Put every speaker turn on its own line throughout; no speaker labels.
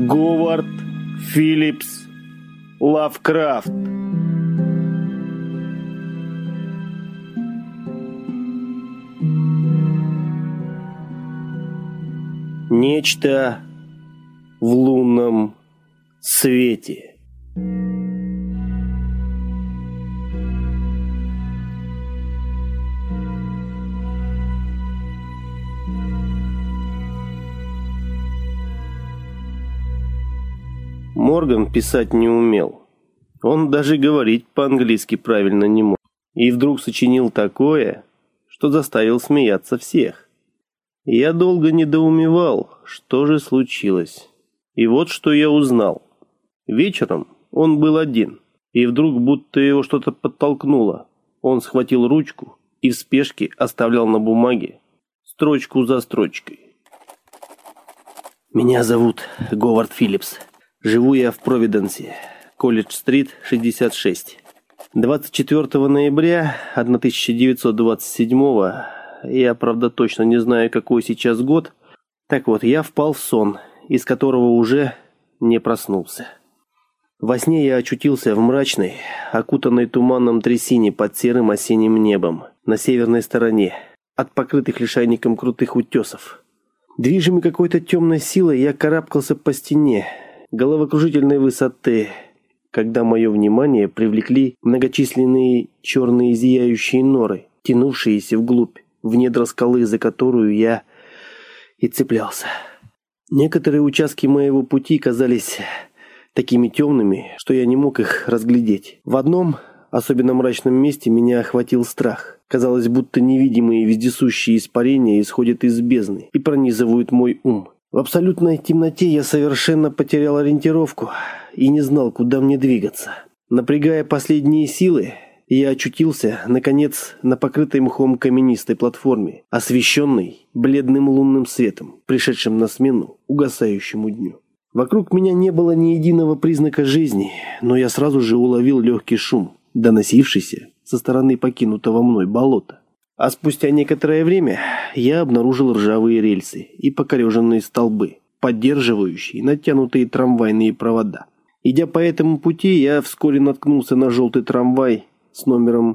Говард Филлипс Лавкрафт. Нечто в лунном свете. Морган писать не умел. Он даже говорить по-английски правильно не мог. И вдруг сочинил такое, что заставил смеяться всех. Я долго недоумевал, что же случилось. И вот что я узнал. Вечером он был один, и вдруг будто его что-то подтолкнуло. Он схватил ручку и в спешке оставлял на бумаге строчку за строчкой. «Меня зовут Говард Филлипс. Живу я в Провиденсе, Колледж-стрит, 66. 24 ноября 1927, я, правда, точно не знаю, какой сейчас год, так вот, я впал в сон, из которого уже не проснулся. Во сне я очутился в мрачной, окутанной туманом трясине под серым осенним небом, на северной стороне, от покрытых лишайником крутых утесов. Движимый какой-то темной силой, я карабкался по стене, головокружительной высоты, когда мое внимание привлекли многочисленные черные зияющие норы, тянувшиеся вглубь, в недра скалы, за которую я и цеплялся. Некоторые участки моего пути казались такими темными, что я не мог их разглядеть. В одном, особенно мрачном месте, меня охватил страх. Казалось, будто невидимые вездесущие испарения исходят из бездны и пронизывают мой ум. В абсолютной темноте я совершенно потерял ориентировку и не знал, куда мне двигаться. Напрягая последние силы, я очутился, наконец, на покрытой мхом каменистой платформе, освещенной бледным лунным светом, пришедшим на смену угасающему дню. Вокруг меня не было ни единого признака жизни, но я сразу же уловил легкий шум, доносившийся со стороны покинутого мной болота. А спустя некоторое время я обнаружил ржавые рельсы и покореженные столбы, поддерживающие натянутые трамвайные провода. Идя по этому пути, я вскоре наткнулся на желтый трамвай с номером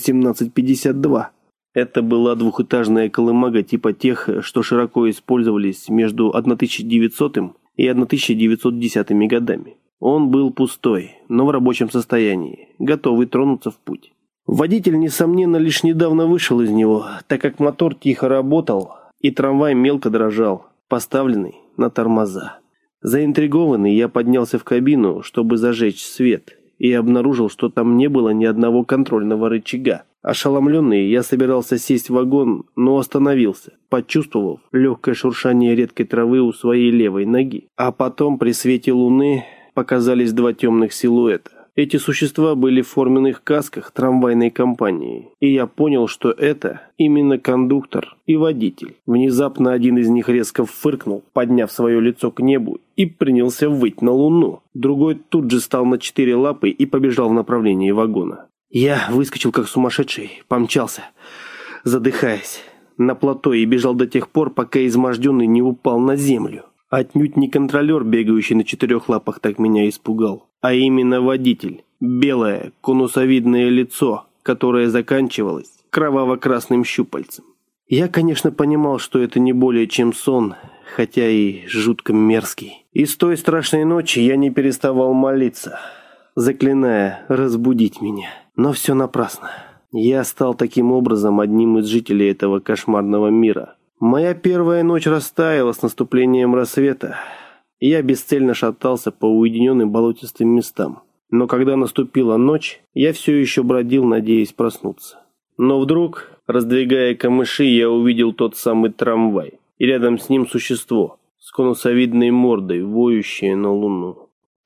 1852. Это была двухэтажная колымага типа тех, что широко использовались между 1900 и 1910 годами. Он был пустой, но в рабочем состоянии, готовый тронуться в путь. Водитель, несомненно, лишь недавно вышел из него, так как мотор тихо работал, и трамвай мелко дрожал, поставленный на тормоза. Заинтригованный, я поднялся в кабину, чтобы зажечь свет, и обнаружил, что там не было ни одного контрольного рычага. Ошеломленный, я собирался сесть в вагон, но остановился, почувствовав легкое шуршание редкой травы у своей левой ноги. А потом при свете луны показались два темных силуэта. Эти существа были в форменных касках трамвайной компании, и я понял, что это именно кондуктор и водитель. Внезапно один из них резко фыркнул, подняв свое лицо к небу, и принялся выть на луну. Другой тут же встал на 4 лапы и побежал в направлении вагона. Я выскочил как сумасшедший, помчался, задыхаясь, на плато и бежал до тех пор, пока изможденный не упал на землю. Отнюдь не контролер, бегающий на 4 лапах, так меня испугал, а именно водитель. Белое, конусовидное лицо, которое заканчивалось кроваво-красным щупальцем. Я, конечно, понимал, что это не более чем сон, хотя и жутко мерзкий. И с той страшной ночи я не переставал молиться, заклиная разбудить меня. Но все напрасно. Я стал таким образом одним из жителей этого кошмарного мира. Моя первая ночь растаяла с наступлением рассвета. Я бесцельно шатался по уединенным болотистым местам. Но когда наступила ночь, я все еще бродил, надеясь проснуться. Но вдруг, раздвигая камыши, я увидел тот самый трамвай. И рядом с ним существо с конусовидной мордой, воющее на луну.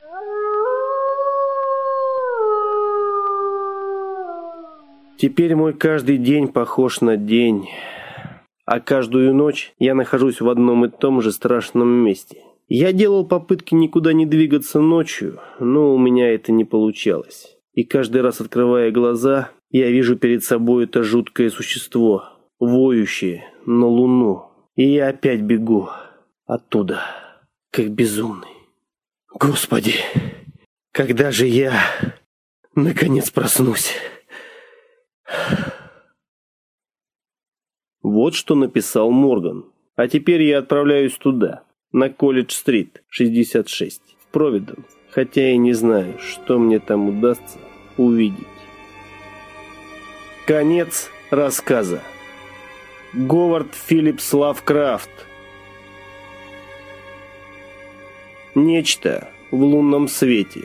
Теперь мой каждый день похож на день, а каждую ночь я нахожусь в одном и том же страшном месте. Я делал попытки никуда не двигаться ночью, но у меня это не получалось. И каждый раз, открывая глаза, я вижу перед собой это жуткое существо, воющее на луну. И я опять бегу оттуда, как безумный. Господи, когда же я наконец проснусь? Вот что написал Морган. А теперь я отправляюсь туда, на Колледж-стрит, 66, в Провиденс, хотя и не знаю, что мне там удастся увидеть. Конец рассказа. Говард Филлипс Лавкрафт. Нечто в лунном свете.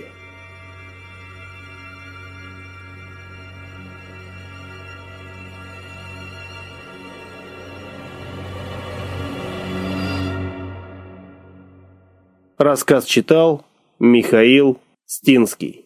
Рассказ читал Михаил Стинский.